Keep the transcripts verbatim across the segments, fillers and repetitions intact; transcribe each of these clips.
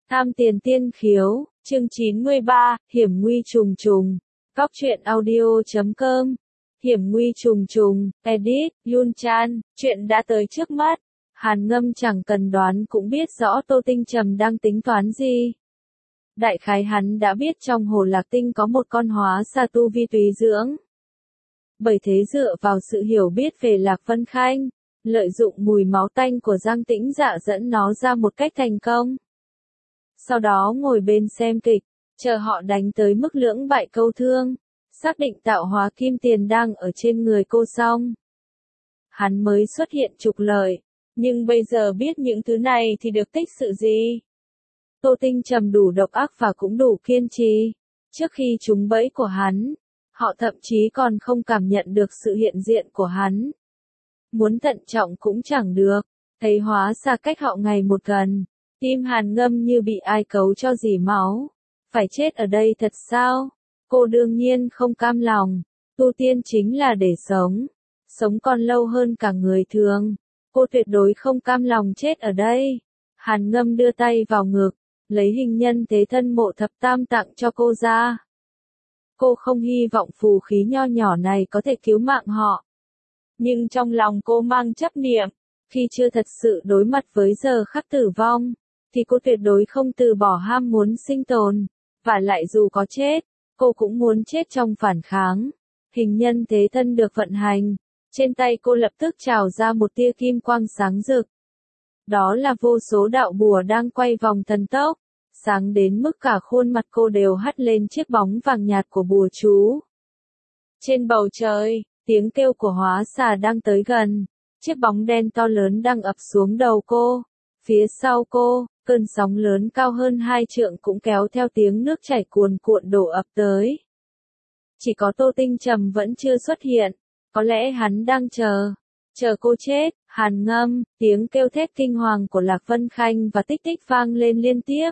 Tham tiền tiên khiếu, chương chín mươi ba, hiểm nguy trùng trùng. Góc truyện audio chấm com. Hiểm nguy trùng trùng, edit, Yun Chan, chuyện đã tới trước mắt. Hàn Ngâm chẳng cần đoán cũng biết rõ Tô Tinh Trầm đang tính toán gì. Đại khái hắn đã biết trong Hồ Lạc Tinh có một con hóa sa tu vi tùy dưỡng. Bởi thế dựa vào sự hiểu biết về Lạc Vân Khanh, lợi dụng mùi máu tanh của Giang Tĩnh Dạ dẫn nó ra một cách thành công. Sau đó ngồi bên xem kịch, chờ họ đánh tới mức lưỡng bại câu thương, xác định tạo hóa kim tiền đang ở trên người cô xong. Hắn mới xuất hiện trục lợi, nhưng bây giờ biết những thứ này thì được tích sự gì? Tô Tinh Trầm đủ độc ác và cũng đủ kiên trì. Trước khi trúng bẫy của hắn, họ thậm chí còn không cảm nhận được sự hiện diện của hắn. Muốn thận trọng cũng chẳng được, thấy hóa xa cách họ ngày một gần. Tim Hàn Ngâm như bị ai cấu cho dỉ máu. Phải chết ở đây thật sao? Cô đương nhiên không cam lòng. Tu tiên chính là để sống. Sống còn lâu hơn cả người thường. Cô tuyệt đối không cam lòng chết ở đây. Hàn Ngâm đưa tay vào ngực, lấy hình nhân thế thân Mộ Thập Tam tặng cho cô ra. Cô không hy vọng phù khí nho nhỏ này có thể cứu mạng họ. Nhưng trong lòng cô mang chấp niệm, khi chưa thật sự đối mặt với giờ khắc tử vong, thì cô tuyệt đối không từ bỏ ham muốn sinh tồn, và lại dù có chết, cô cũng muốn chết trong phản kháng. Hình nhân thế thân được vận hành, trên tay cô lập tức trào ra một tia kim quang sáng rực. Đó là vô số đạo bùa đang quay vòng thần tốc, sáng đến mức cả khuôn mặt cô đều hắt lên chiếc bóng vàng nhạt của bùa chú. Trên bầu trời, tiếng kêu của hóa xà đang tới gần, chiếc bóng đen to lớn đang ập xuống đầu cô. Phía sau cô, cơn sóng lớn cao hơn hai trượng cũng kéo theo tiếng nước chảy cuồn cuộn đổ ập tới. Chỉ có Tô Tinh Trầm vẫn chưa xuất hiện, có lẽ hắn đang chờ, chờ cô chết. Hàn Ngâm, tiếng kêu thét kinh hoàng của Lạc Vân Khanh và Tích Tích vang lên liên tiếp.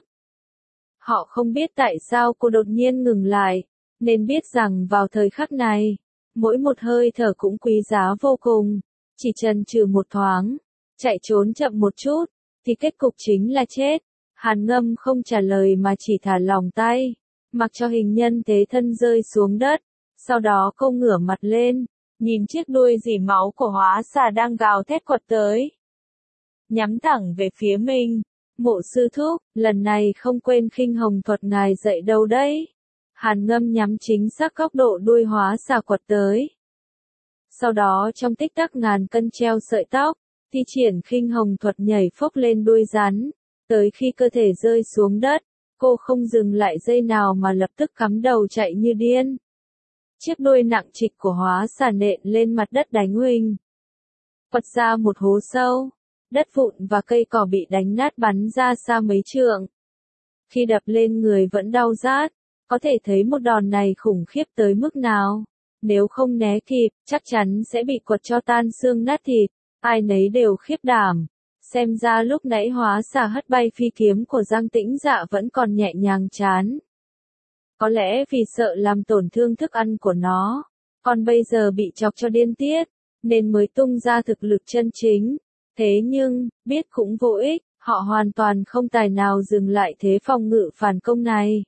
Họ không biết tại sao cô đột nhiên ngừng lại, nên biết rằng vào thời khắc này, mỗi một hơi thở cũng quý giá vô cùng, chỉ chần chừ một thoáng, chạy trốn chậm một chút, thì kết cục chính là chết. Hàn Ngâm không trả lời mà chỉ thả lỏng tay, mặc cho hình nhân thế thân rơi xuống đất. Sau đó cô ngửa mặt lên, nhìn chiếc đuôi dỉ máu của hóa xà đang gào thét quật tới. Nhắm thẳng về phía mình. Mộ sư thúc, lần này không quên khinh hồng thuật ngài dạy đâu đấy. Hàn Ngâm nhắm chính xác góc độ đuôi hóa xà quật tới. Sau đó trong tích tắc ngàn cân treo sợi tóc, thi triển khinh hồng thuật nhảy phốc lên đuôi rắn. Tới khi cơ thể rơi xuống đất, cô không dừng lại giây nào mà lập tức cắm đầu chạy như điên. Chiếc đuôi nặng trịch của hóa xà nện lên mặt đất đánh huỳnh. Quật ra một hố sâu, đất vụn và cây cỏ bị đánh nát bắn ra xa mấy trượng. Khi đập lên người vẫn đau rát, có thể thấy một đòn này khủng khiếp tới mức nào. Nếu không né kịp, chắc chắn sẽ bị quật cho tan xương nát thịt. Ai nấy đều khiếp đảm. Xem ra lúc nãy hóa xà hất bay phi kiếm của Giang Tĩnh Dạ vẫn còn nhẹ nhàng chán. Có lẽ vì sợ làm tổn thương thức ăn của nó, còn bây giờ bị chọc cho điên tiết, nên mới tung ra thực lực chân chính. Thế nhưng, biết cũng vô ích, họ hoàn toàn không tài nào dừng lại thế phòng ngự phản công này.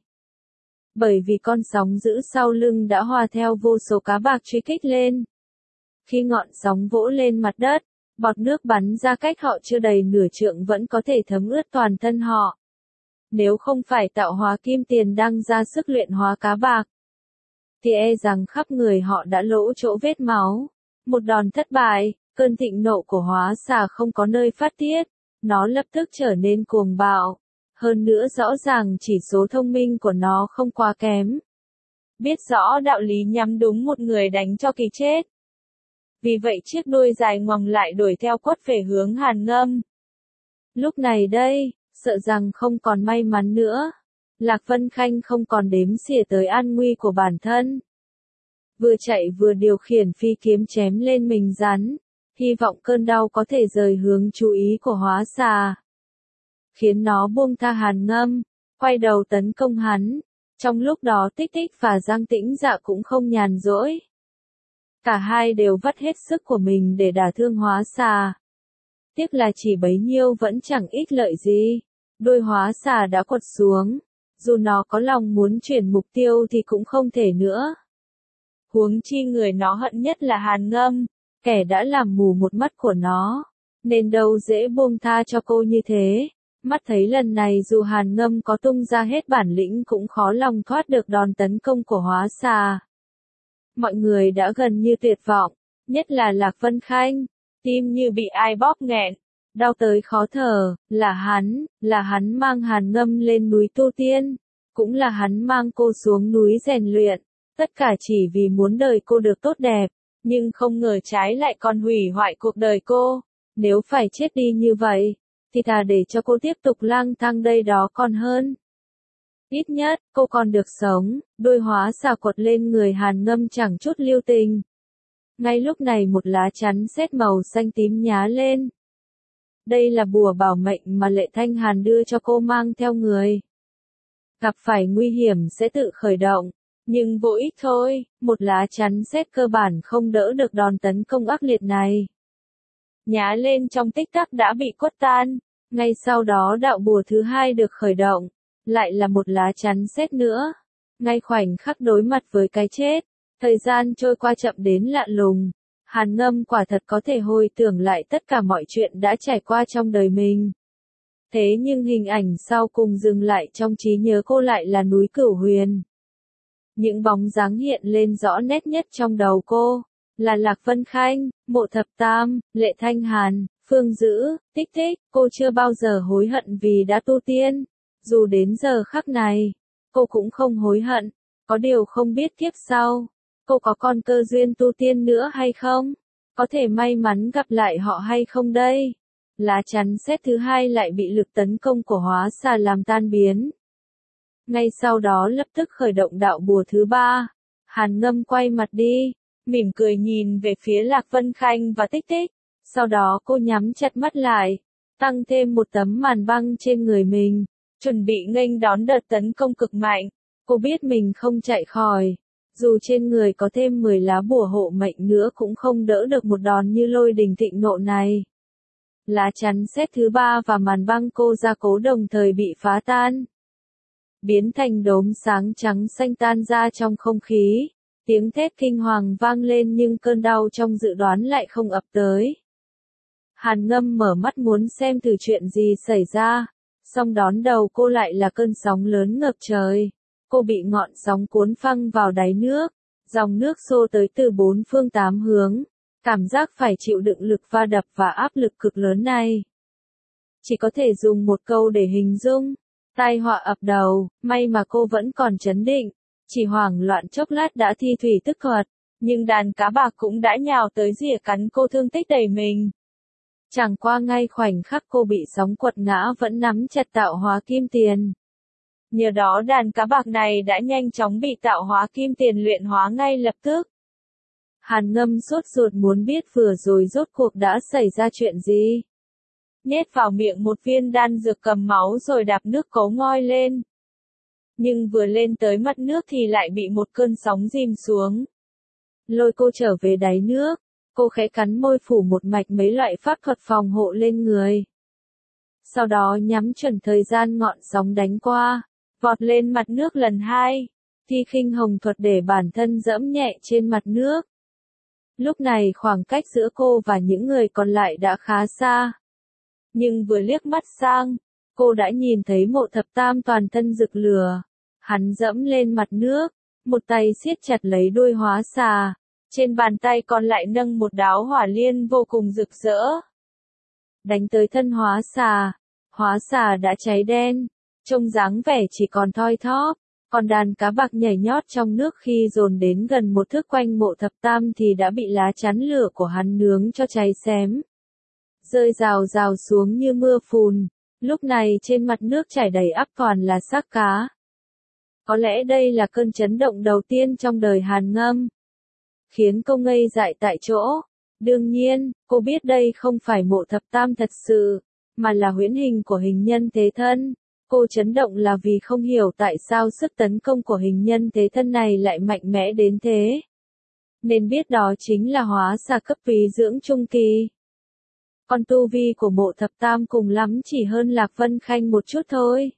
Bởi vì con sóng dữ sau lưng đã hòa theo vô số cá bạc truy kích lên. Khi ngọn sóng vỗ lên mặt đất, bọt nước bắn ra cách họ chưa đầy nửa trượng vẫn có thể thấm ướt toàn thân họ. Nếu không phải tạo hóa kim tiền đang ra sức luyện hóa cá bạc, thì e rằng khắp người họ đã lỗ chỗ vết máu. Một đòn thất bại, cơn thịnh nộ của hóa xà không có nơi phát tiết, nó lập tức trở nên cuồng bạo. Hơn nữa rõ ràng chỉ số thông minh của nó không quá kém. Biết rõ đạo lý nhắm đúng một người đánh cho kỳ chết. Vì vậy chiếc đuôi dài ngoằng lại đuổi theo quất về hướng Hàn Ngâm. Lúc này đây, sợ rằng không còn may mắn nữa. Lạc Vân Khanh không còn đếm xỉa tới an nguy của bản thân. Vừa chạy vừa điều khiển phi kiếm chém lên mình rắn, hy vọng cơn đau có thể rời hướng chú ý của hóa xà, khiến nó buông tha Hàn Ngâm, quay đầu tấn công hắn. Trong lúc đó Tích Tích và Giang Tĩnh Dạ cũng không nhàn rỗi. Cả hai đều vắt hết sức của mình để đả thương hóa xà. Tiếc là chỉ bấy nhiêu vẫn chẳng ích lợi gì. đuôi hóa xà đã quật xuống. Dù nó có lòng muốn chuyển mục tiêu thì cũng không thể nữa. Huống chi người nó hận nhất là Hàn Ngâm, kẻ đã làm mù một mắt của nó. Nên đâu dễ buông tha cho cô như thế. Mắt thấy lần này dù Hàn Ngâm có tung ra hết bản lĩnh cũng khó lòng thoát được đòn tấn công của hóa xà. Mọi người đã gần như tuyệt vọng, nhất là Lạc Vân Khanh, tim như bị ai bóp nghẹn, đau tới khó thở, là hắn, là hắn mang Hàn Ngâm lên núi tu tiên, cũng là hắn mang cô xuống núi rèn luyện, tất cả chỉ vì muốn đời cô được tốt đẹp, nhưng không ngờ trái lại còn hủy hoại cuộc đời cô, nếu phải chết đi như vậy, thì thà để cho cô tiếp tục lang thang đây đó còn hơn. Ít nhất, cô còn được sống, đuôi hóa xà quật lên người Hàn Ngâm chẳng chút lưu tình. Ngay lúc này một lá chắn sét màu xanh tím nhá lên. Đây là bùa bảo mệnh mà Lệ Thanh Hàn đưa cho cô mang theo người. Gặp phải nguy hiểm sẽ tự khởi động, nhưng vô ích thôi, một lá chắn sét cơ bản không đỡ được đòn tấn công ác liệt này. Nhá lên trong tích tắc đã bị quất tan, ngay sau đó đạo bùa thứ hai được khởi động, lại là một lá chắn sét nữa. Ngay khoảnh khắc đối mặt với cái chết, thời gian trôi qua chậm đến lạ lùng, Hàn Ngâm quả thật có thể hồi tưởng lại tất cả mọi chuyện đã trải qua trong đời mình. Thế nhưng hình ảnh sau cùng dừng lại trong trí nhớ cô lại là núi Cửu Huyền. Những bóng dáng hiện lên rõ nét nhất trong đầu cô, là Lạc Vân Khanh, Mộ Thập Tam, Lệ Thanh Hàn, Phương Dữ, Tích Tích, cô chưa bao giờ hối hận vì đã tu tiên. Dù đến giờ khắc này, cô cũng không hối hận, có điều không biết kiếp sau, cô có còn cơ duyên tu tiên nữa hay không? Có thể may mắn gặp lại họ hay không đây? Lá chắn sét thứ hai lại bị lực tấn công của hóa xà làm tan biến. Ngay sau đó lập tức khởi động đạo bùa thứ ba. Hàn Ngâm quay mặt đi, mỉm cười nhìn về phía Lạc Vân Khanh và Tích Tích. Sau đó cô nhắm chặt mắt lại, tăng thêm một tấm màn băng trên người mình, chuẩn bị nghênh đón đợt tấn công cực mạnh. Cô biết mình không chạy khỏi, dù trên người có thêm mười lá bùa hộ mệnh nữa cũng không đỡ được một đòn như lôi đình thịnh nộ này. Lá chắn sét thứ ba và màn băng cô gia cố đồng thời bị phá tan, biến thành đốm sáng trắng xanh tan ra trong không khí. Tiếng thét kinh hoàng vang lên nhưng cơn đau trong dự đoán lại không ập tới. Hàn Ngâm mở mắt muốn xem thử chuyện gì xảy ra, song đón đầu cô lại là cơn sóng lớn ngập trời. Cô bị ngọn sóng cuốn phăng vào đáy nước, dòng nước xô tới từ bốn phương tám hướng, cảm giác phải chịu đựng lực va đập và áp lực cực lớn này. Chỉ có thể dùng một câu để hình dung, tai họa ập đầu, may mà cô vẫn còn trấn định, chỉ hoảng loạn chốc lát đã thi thủy tức thuật, nhưng đàn cá bạc cũng đã nhào tới rỉa cắn cô thương tích đầy mình. Chẳng qua ngay khoảnh khắc cô bị sóng quật ngã vẫn nắm chặt tạo hóa kim tiền. Nhờ đó đàn cá bạc này đã nhanh chóng bị tạo hóa kim tiền luyện hóa ngay lập tức. Hàn Ngâm sốt ruột muốn biết vừa rồi rốt cuộc đã xảy ra chuyện gì. Nhét vào miệng một viên đan dược cầm máu rồi đạp nước cấu ngoi lên. Nhưng vừa lên tới mặt nước thì lại bị một cơn sóng dìm xuống. Lôi cô trở về đáy nước, cô khẽ cắn môi phủ một mạch mấy loại pháp thuật phòng hộ lên người. Sau đó nhắm chuẩn thời gian ngọn sóng đánh qua, vọt lên mặt nước lần hai, thi khinh hồng thuật để bản thân dẫm nhẹ trên mặt nước. Lúc này khoảng cách giữa cô và những người còn lại đã khá xa. Nhưng vừa liếc mắt sang, cô đã nhìn thấy Mộ Thập Tam toàn thân rực lửa. Hắn dẫm lên mặt nước, một tay siết chặt lấy đuôi hóa xà, trên bàn tay còn lại nâng một đáo hỏa liên vô cùng rực rỡ. Đánh tới thân hóa xà, hóa xà đã cháy đen, trông dáng vẻ chỉ còn thoi thóp, còn đàn cá bạc nhảy nhót trong nước khi dồn đến gần một thước quanh Mộ Thập Tam thì đã bị lá chắn lửa của hắn nướng cho cháy xém. Rơi rào rào xuống như mưa phùn, lúc này trên mặt nước chảy đầy ắp toàn là xác cá. Có lẽ đây là cơn chấn động đầu tiên trong đời Hàn Ngâm, khiến cô ngây dại tại chỗ. Đương nhiên, cô biết đây không phải Mộ Thập Tam thật sự, mà là huyễn hình của hình nhân thế thân. Cô chấn động là vì không hiểu tại sao sức tấn công của hình nhân thế thân này lại mạnh mẽ đến thế. Nên biết đó chính là hóa xà cấp quý dưỡng trung kỳ. Còn tu vi của Mộ Thập Tam cùng lắm chỉ hơn Lạc Vân Khanh một chút thôi.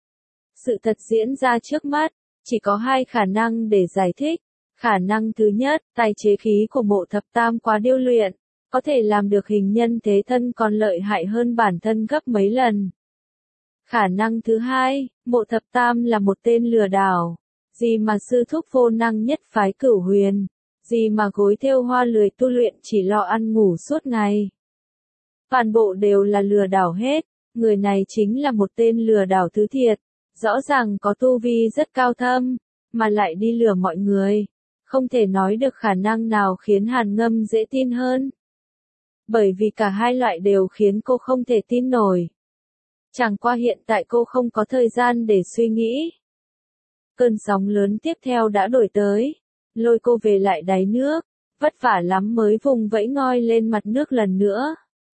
Sự thật diễn ra trước mắt, chỉ có hai khả năng để giải thích. Khả năng thứ nhất, tài chế khí của Mộ Thập Tam quá điêu luyện, có thể làm được hình nhân thế thân còn lợi hại hơn bản thân gấp mấy lần. Khả năng thứ hai, Mộ Thập Tam là một tên lừa đảo, gì mà sư thúc vô năng nhất phái Cửu Huyền, gì mà gối thêu hoa lười tu luyện chỉ lo ăn ngủ suốt ngày. Toàn bộ đều là lừa đảo hết, người này chính là một tên lừa đảo thứ thiệt, rõ ràng có tu vi rất cao thâm, mà lại đi lừa mọi người. Không thể nói được khả năng nào khiến Hàn Ngâm dễ tin hơn. Bởi vì cả hai loại đều khiến cô không thể tin nổi. Chẳng qua hiện tại cô không có thời gian để suy nghĩ. Cơn sóng lớn tiếp theo đã đổi tới, lôi cô về lại đáy nước, vất vả lắm mới vùng vẫy ngoi lên mặt nước lần nữa.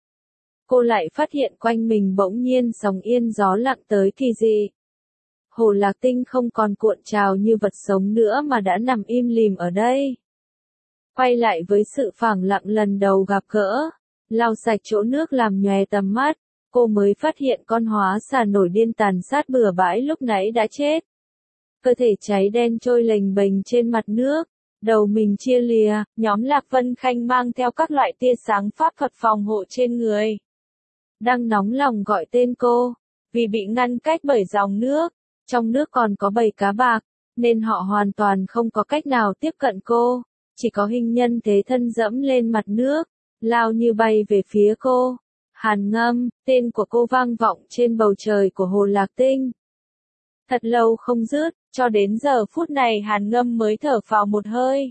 Cô lại phát hiện quanh mình bỗng nhiên sóng yên gió lặng tới kỳ dị. Hồ Lạc Tinh không còn cuộn trào như vật sống nữa mà đã nằm im lìm ở đây. Quay lại với sự phẳng lặng lần đầu gặp gỡ, lau sạch chỗ nước làm nhòe tầm mắt, cô mới phát hiện con hóa xà nổi điên tàn sát bừa bãi lúc nãy đã chết. Cơ thể cháy đen trôi lềnh bềnh trên mặt nước, đầu mình chia lìa, nhóm Lạc Vân Khanh mang theo các loại tia sáng pháp thuật phòng hộ trên người. Đang nóng lòng gọi tên cô, vì bị ngăn cách bởi dòng nước, trong nước còn có bầy cá bạc, nên họ hoàn toàn không có cách nào tiếp cận cô, chỉ có hình nhân thế thân dẫm lên mặt nước, lao như bay về phía cô. Hàn Ngâm, tên của cô vang vọng trên bầu trời của Hồ Lạc Tinh. Thật lâu không dứt, cho đến giờ phút này Hàn Ngâm mới thở phào một hơi.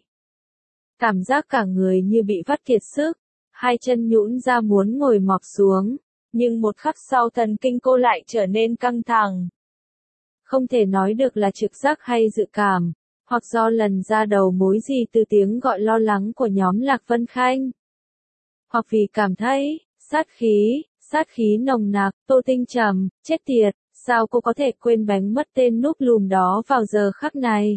Cảm giác cả người như bị vắt kiệt sức, hai chân nhũn ra muốn ngồi mọp xuống, nhưng một khắc sau thần kinh cô lại trở nên căng thẳng. Không thể nói được là trực giác hay dự cảm, hoặc do lần ra đầu mối gì từ tiếng gọi lo lắng của nhóm Lạc Vân Khanh. Hoặc vì cảm thấy, sát khí, sát khí nồng nặc, Tô Tinh trầm, chết tiệt, sao cô có thể quên bánh mất tên núp lùm đó vào giờ khắc này.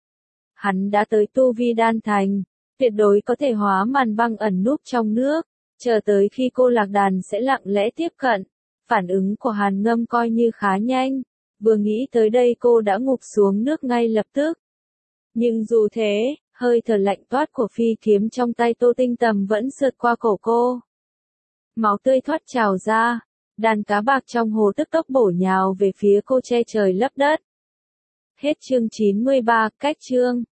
Hắn đã tới tu vi đan thành, tuyệt đối có thể hóa màn băng ẩn núp trong nước, chờ tới khi cô lạc đàn sẽ lặng lẽ tiếp cận. Phản ứng của Hàn Ngâm coi như khá nhanh, vừa nghĩ tới đây cô đã ngụp xuống nước ngay lập tức. Nhưng dù thế, hơi thở lạnh toát của phi kiếm trong tay Tô Tinh Tầm vẫn sượt qua cổ cô. Máu tươi thoát trào ra, đàn cá bạc trong hồ tức tốc bổ nhào về phía cô che trời lấp đất. Hết chương chín mươi ba, cách chương.